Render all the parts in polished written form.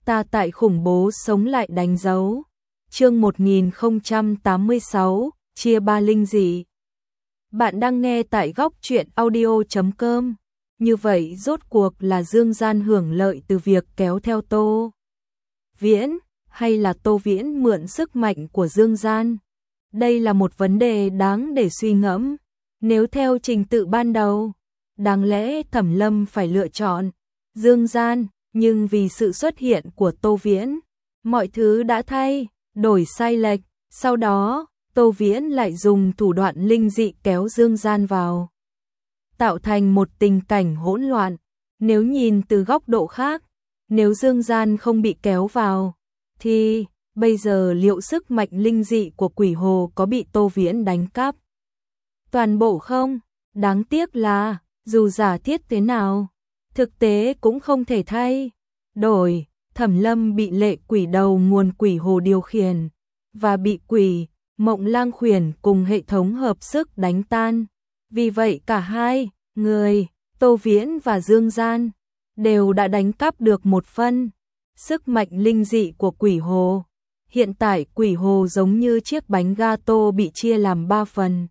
Ta tại khủng bố sống lại đánh dấu. Chương 1086, chia ba linh dị. Bạn đang nghe tại góc truyện audio.com. Như vậy rốt cuộc là Dương Gian hưởng lợi từ việc kéo theo Tô Viễn, hay là Tô Viễn mượn sức mạnh của Dương Gian? Đây là một vấn đề đáng để suy ngẫm. Nếu theo trình tự ban đầu, đáng lẽ Thẩm Lâm phải lựa chọn Dương Gian, nhưng vì sự xuất hiện của Tô Viễn, mọi thứ đã thay đổi sai lệch. Sau đó, Tô Viễn lại dùng thủ đoạn linh dị kéo Dương Gian vào, tạo thành một tình cảnh hỗn loạn. Nếu nhìn từ góc độ khác, nếu Dương Gian không bị kéo vào, thì bây giờ liệu sức mạnh linh dị của Quỷ Hồ có bị Tô Viễn đánh cắp toàn bộ không? Đáng tiếc là, dù giả thiết thế nào, thực tế cũng không thể thay đổi. Thẩm Lâm bị lệ quỷ đầu nguồn Quỷ Hồ điều khiển, và bị Quỷ Mộng Lang Khuyển cùng hệ thống hợp sức đánh tan. Vì vậy cả hai người, Tô Viễn và Dương Gian, đều đã đánh cắp được một phần sức mạnh linh dị của Quỷ Hồ. Hiện tại Quỷ Hồ giống như chiếc bánh gato bị chia làm 3 phần.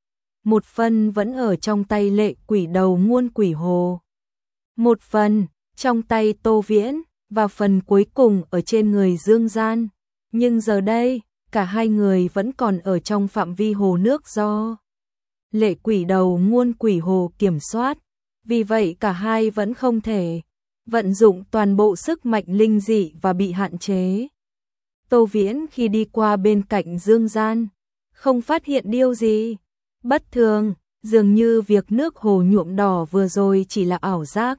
Một phần vẫn ở trong tay lệ quỷ đầu nguồn Quỷ Hồ, một phần trong tay Tô Viễn, và phần cuối cùng ở trên người Dương Gian. Nhưng giờ đây, cả hai người vẫn còn ở trong phạm vi hồ nước do lệ quỷ đầu nguồn Quỷ Hồ kiểm soát. Vì vậy cả hai vẫn không thể vận dụng toàn bộ sức mạnh linh dị và bị hạn chế. Tô Viễn khi đi qua bên cạnh Dương Gian, không phát hiện điều gì bất thường, dường như việc nước hồ nhuộm đỏ vừa rồi chỉ là ảo giác.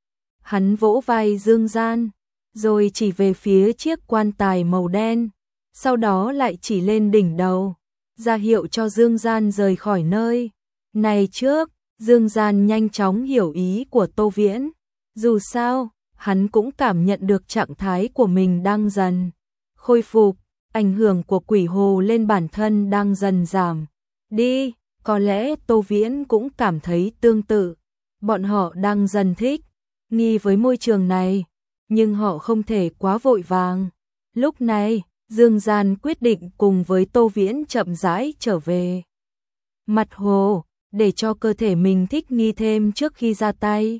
Hắn vỗ vai Dương Gian, rồi chỉ về phía chiếc quan tài màu đen, sau đó lại chỉ lên đỉnh đầu, ra hiệu cho Dương Gian rời khỏi nơi này trước. Dương Gian nhanh chóng hiểu ý của Tô Viễn. Dù sao, hắn cũng cảm nhận được trạng thái của mình đang dần khôi phục, ảnh hưởng của Quỷ Hồ lên bản thân đang dần giảm đi. Có lẽ Tô Viễn cũng cảm thấy tương tự. Bọn họ đang dần thích nghi với môi trường này, nhưng họ không thể quá vội vàng. Lúc này, Dương Gian quyết định cùng với Tô Viễn chậm rãi trở về mặt hồ, để cho cơ thể mình thích nghi thêm trước khi ra tay.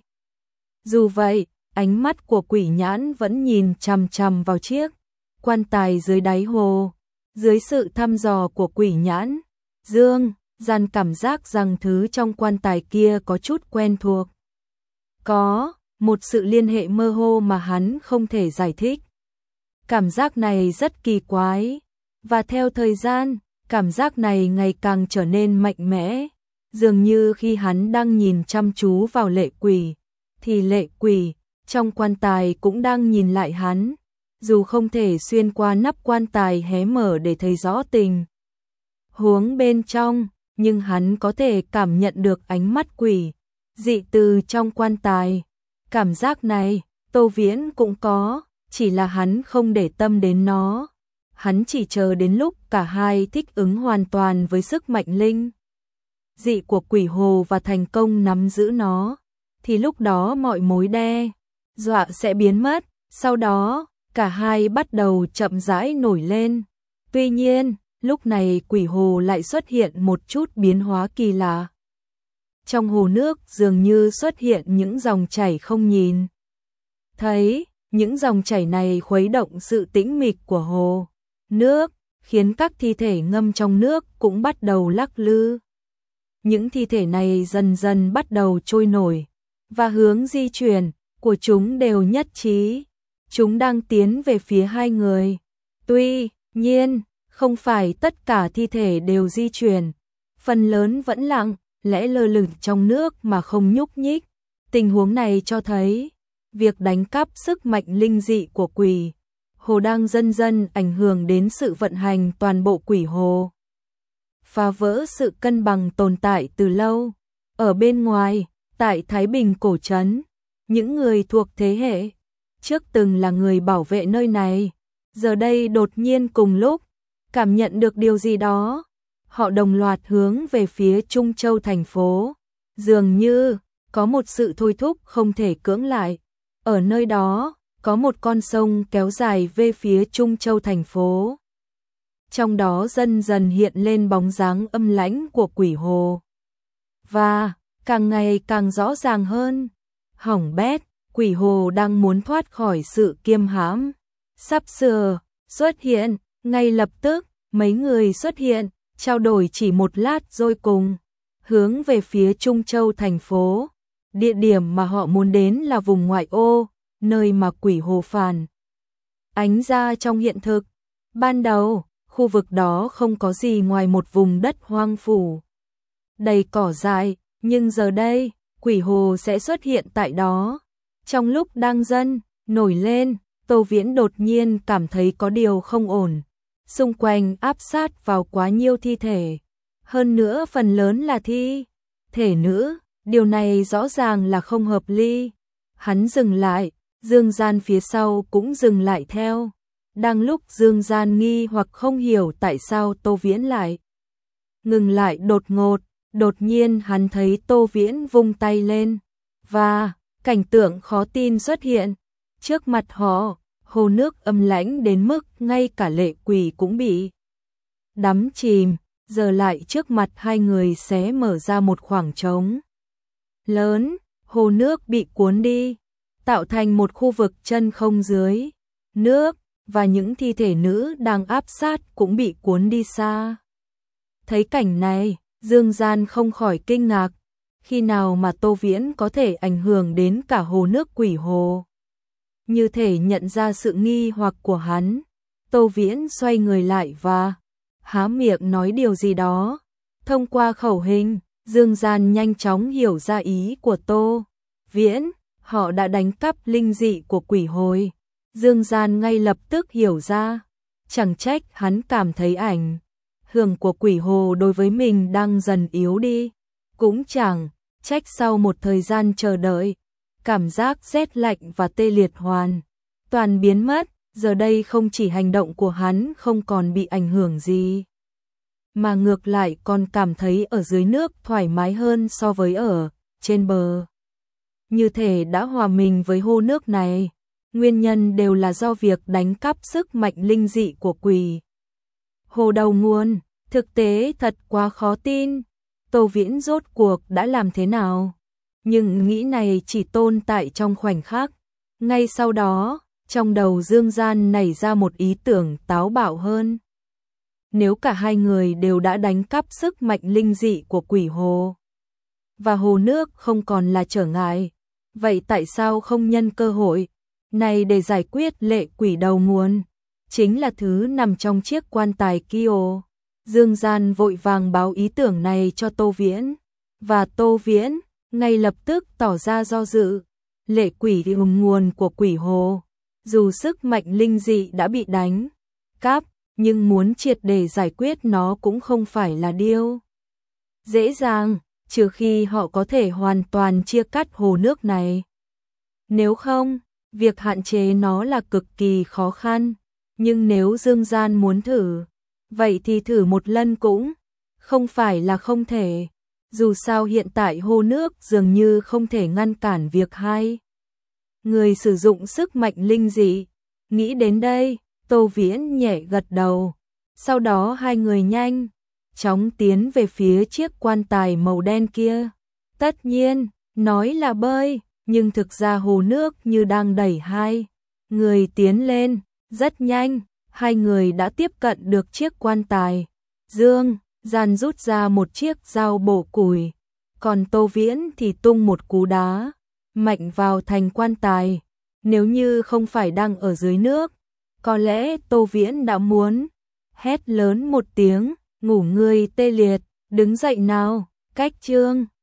Dù vậy, ánh mắt của Quỷ Nhãn vẫn nhìn chằm chằm vào chiếc quan tài dưới đáy hồ. Dưới sự thăm dò của Quỷ Nhãn, Dương Gian cảm giác rằng thứ trong quan tài kia có chút quen thuộc. Có một sự liên hệ mơ hồ mà hắn không thể giải thích. Cảm giác này rất kỳ quái, và theo thời gian, cảm giác này ngày càng trở nên mạnh mẽ. Dường như khi hắn đang nhìn chăm chú vào lệ quỷ, thì lệ quỷ trong quan tài cũng đang nhìn lại hắn. Dù không thể xuyên qua nắp quan tài hé mở để thấy rõ tình huống bên trong, nhưng hắn có thể cảm nhận được ánh mắt quỷ dị từ trong quan tài. Cảm giác này, Tô Viễn cũng có, chỉ là hắn không để tâm đến nó. Hắn chỉ chờ đến lúc cả hai thích ứng hoàn toàn với sức mạnh linh dị của Quỷ Hồ và thành công nắm giữ nó, thì lúc đó mọi mối đe dọa sẽ biến mất. Sau đó, cả hai bắt đầu chậm rãi nổi lên. Tuy nhiên, lúc này Quỷ Hồ lại xuất hiện một chút biến hóa kỳ lạ. Trong hồ nước dường như xuất hiện những dòng chảy không nhìn thấy. Những dòng chảy này khuấy động sự tĩnh mịch của hồ nước, khiến các thi thể ngâm trong nước cũng bắt đầu lắc lư. Những thi thể này dần dần bắt đầu trôi nổi, và hướng di chuyển của chúng đều nhất trí. Chúng đang tiến về phía hai người. Tuy nhiên, không phải tất cả thi thể đều di chuyển. Phần lớn vẫn lặng lẽ lơ lửng trong nước mà không nhúc nhích. Tình huống này cho thấy việc đánh cắp sức mạnh linh dị của Quỷ Hồ đang dần dần ảnh hưởng đến sự vận hành toàn bộ Quỷ Hồ, phá vỡ sự cân bằng tồn tại từ lâu. Ở bên ngoài, tại Thái Bình cổ trấn, những người thuộc thế hệ trước từng là người bảo vệ nơi này, giờ đây đột nhiên cùng lúc cảm nhận được điều gì đó. Họ đồng loạt hướng về phía Trung Châu thành phố, dường như có một sự thôi thúc không thể cưỡng lại. Ở nơi đó, có một con sông kéo dài về phía Trung Châu thành phố. Trong đó dần dần hiện lên bóng dáng âm lãnh của quỷ hồ. Và càng ngày càng rõ ràng hơn. Hỏng bét, quỷ hồ đang muốn thoát khỏi sự kiêm hãm. Sắp sửa xuất hiện, ngay lập tức, mấy người xuất hiện, trao đổi chỉ một lát rồi cùng hướng về phía Trung Châu thành phố. Địa điểm mà họ muốn đến là vùng ngoại ô, nơi mà quỷ hồ phản ánh ra trong hiện thực. Ban đầu, khu vực đó không có gì ngoài một vùng đất hoang phủ, đầy cỏ dại, nhưng giờ đây, quỷ hồ sẽ xuất hiện tại đó. Trong lúc đang dần nổi lên, Tô Viễn đột nhiên cảm thấy có điều không ổn. Xung quanh áp sát vào quá nhiều thi thể. Hơn nữa phần lớn là thi thể nữ, điều này rõ ràng là không hợp lý. Hắn dừng lại, Dương Gian phía sau cũng dừng lại theo. Đang lúc Dương Gian nghi hoặc không hiểu tại sao Tô Viễn lại ngừng lại đột nhiên hắn thấy Tô Viễn vung tay lên, và cảnh tượng khó tin xuất hiện. Trước mặt họ, hồ nước âm lãnh đến mức ngay cả lệ quỷ cũng bị đắm chìm, giờ lại trước mặt hai người xé mở ra một khoảng trống lớn, hồ nước bị cuốn đi, tạo thành một khu vực chân không dưới nước, và những thi thể nữ đang áp sát cũng bị cuốn đi xa. Thấy cảnh này, Dương Gian không khỏi kinh ngạc, khi nào mà Tô Viễn có thể ảnh hưởng đến cả hồ nước quỷ hồ. Như thể nhận ra sự nghi hoặc của hắn, Tô Viễn xoay người lại và há miệng nói điều gì đó. Thông qua khẩu hình, Dương Gian nhanh chóng hiểu ra ý của Tô Viễn, họ đã đánh cắp linh dị của quỷ hồi. Dương Gian ngay lập tức hiểu ra, chẳng trách hắn cảm thấy ảnh hưởng của quỷ hồ đối với mình đang dần yếu đi, cũng chẳng trách sau một thời gian chờ đợi, cảm giác rét lạnh và tê liệt hoàn toàn biến mất. Giờ đây không chỉ hành động của hắn không còn bị ảnh hưởng gì, mà ngược lại còn cảm thấy ở dưới nước thoải mái hơn so với ở trên bờ. Như thể đã hòa mình với hồ nước này, nguyên nhân đều là do việc đánh cắp sức mạnh linh dị của quỷ hồ đầu nguồn. Thực tế thật quá khó tin, Tô Viễn rốt cuộc đã làm thế nào? Nhưng nghĩ này chỉ tồn tại trong khoảnh khắc. Ngay sau đó, trong đầu Dương Gian nảy ra một ý tưởng táo bạo hơn. Nếu cả hai người đều đã đánh cắp sức mạnh linh dị của quỷ hồ, và hồ nước không còn là trở ngại, vậy tại sao không nhân cơ hội này để giải quyết lệ quỷ đầu nguồn? Chính là thứ nằm trong chiếc quan tài kia. Dương Gian vội vàng báo ý tưởng này cho Tô Viễn, và Tô Viễn ngay lập tức tỏ ra do dự. Lệ quỷ nguồn của quỷ hồ, dù sức mạnh linh dị đã bị đánh cắp, nhưng muốn triệt để giải quyết nó cũng không phải là điều dễ dàng, trừ khi họ có thể hoàn toàn chia cắt hồ nước này. Nếu không, việc hạn chế nó là cực kỳ khó khăn. Nhưng nếu Dương Gian muốn thử, vậy thì thử một lần cũng không phải là không thể. Dù sao hiện tại hồ nước dường như không thể ngăn cản việc hai người sử dụng sức mạnh linh dị. Nghĩ đến đây, Tô Viễn nhẹ gật đầu. Sau đó hai người nhanh chóng tiến về phía chiếc quan tài màu đen kia. Tất nhiên, nói là bơi, nhưng thực ra hồ nước như đang đẩy hai người tiến lên. Rất nhanh, hai người đã tiếp cận được chiếc quan tài. Dương Gian rút ra một chiếc dao bổ củi, còn Tô Viễn thì tung một cú đá mạnh vào thành quan tài. Nếu như không phải đang ở dưới nước, có lẽ Tô Viễn đã muốn hét lớn một tiếng, ngủ người tê liệt, đứng dậy nào, cách chương.